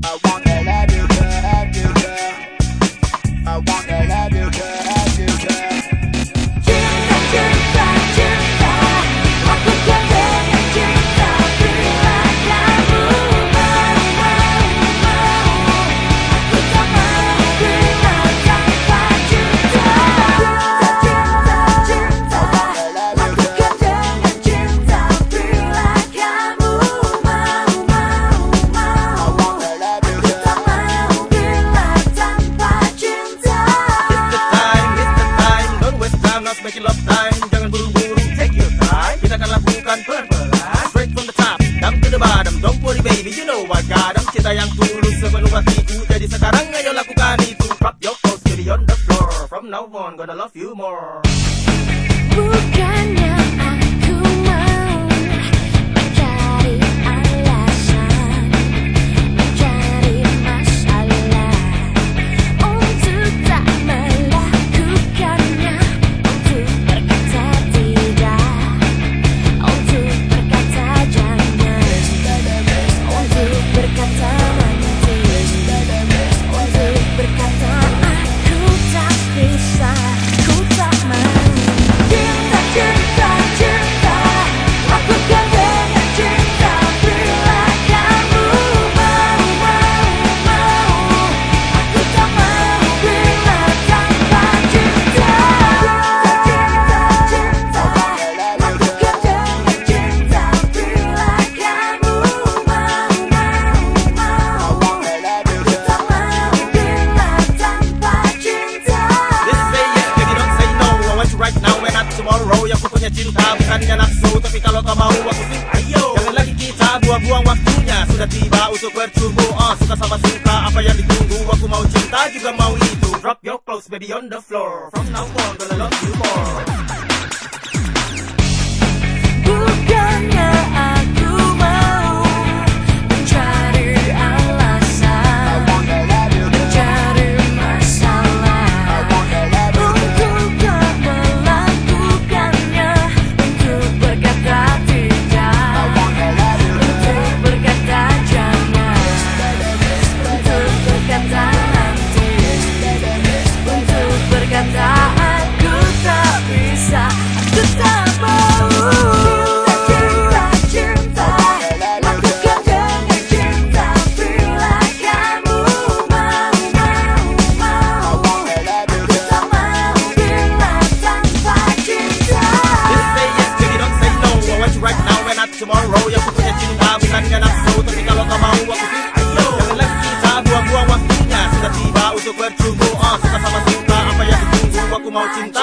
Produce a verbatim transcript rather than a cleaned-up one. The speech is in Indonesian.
I wanna love you, girl, love you, girl. I wanna love you, girl, love you, girl. Cinta, cinta, cinta, aku kan dengan cinta bila kamu mau, mau, mau. Aku tak mau bila tanpa cinta. Cinta, cinta, aku kan dengan cinta bila kamu mau, mau, mau. I wanna love you, Aku girl. tak mau bila tanpa cinta. It's the time, it's the time. Don't waste time, let's make it love time. Jangan buru-buru, take your time. Kita akan lakukan pelan-pelan, straight from the top, down to the bottom. Don't worry baby, you know I got 'em. Cinta yang tulus sepenuh hatiku. Jadi sekarang ayo lakukan itu. Drop your clothes, baby on the floor. From now on, gonna love you more. Bukannya aku mau mencari alasan, mencari masalah untuk tak melakukannya, untuk berkata tidak, untuk berkata jangan, untuk berkata nanti, untuk berkata aku tak bisa, ku tak mau. Cinta, cinta, cinta, aku kan dengan cinta bila kamu mau, mau, mau. Aku tak mau bila tanpa cinta. Cinta, cinta, aku kan dengan cinta bila kamu mau, mau, mau. I wanna love you, Aku tak girl. mau bila tanpa cinta. This is say yes, baby don't say no. I want you right now and not tomorrow. Yang ku punya cinta bukannya nafsu, tapi kalau kau mau aku sih ayo. Jangan lagi kita buang-buang waktunya. Sudah tiba untuk bertumbuh. Oh, suka sama suka, apa yang ditunggu? Aku mau cinta juga mau itu. Drop your clothes baby on the floor. From now on gonna love you more. Bukannya aku mau mencari alasan, I wanna love you, girl. mencari masalah I wanna love you, girl. untuk tak melakukannya, untuk berkata tidak, I wanna love you, untuk girl. berkata jangan, untuk berkata nanti, untuk berkata aku tak bisa, aku tak mau. Cinta, cinta, lakukan dengan cinta bila kamu mau, mau, mau. I wanna love you, Aku girl. tak mau bila tanpa cinta. This is say yes, baby don't say no. I want you right now and not tomorrow. Yang ku punya cinta bukannya nafsu, tapi kalau kau mau aku sih ayo. Jangan lagi kita buang-buang waktunya. Sudah tiba untuk bertumbuh. Oh, suka sama suka, apa yang ditunggu? Aku mau cinta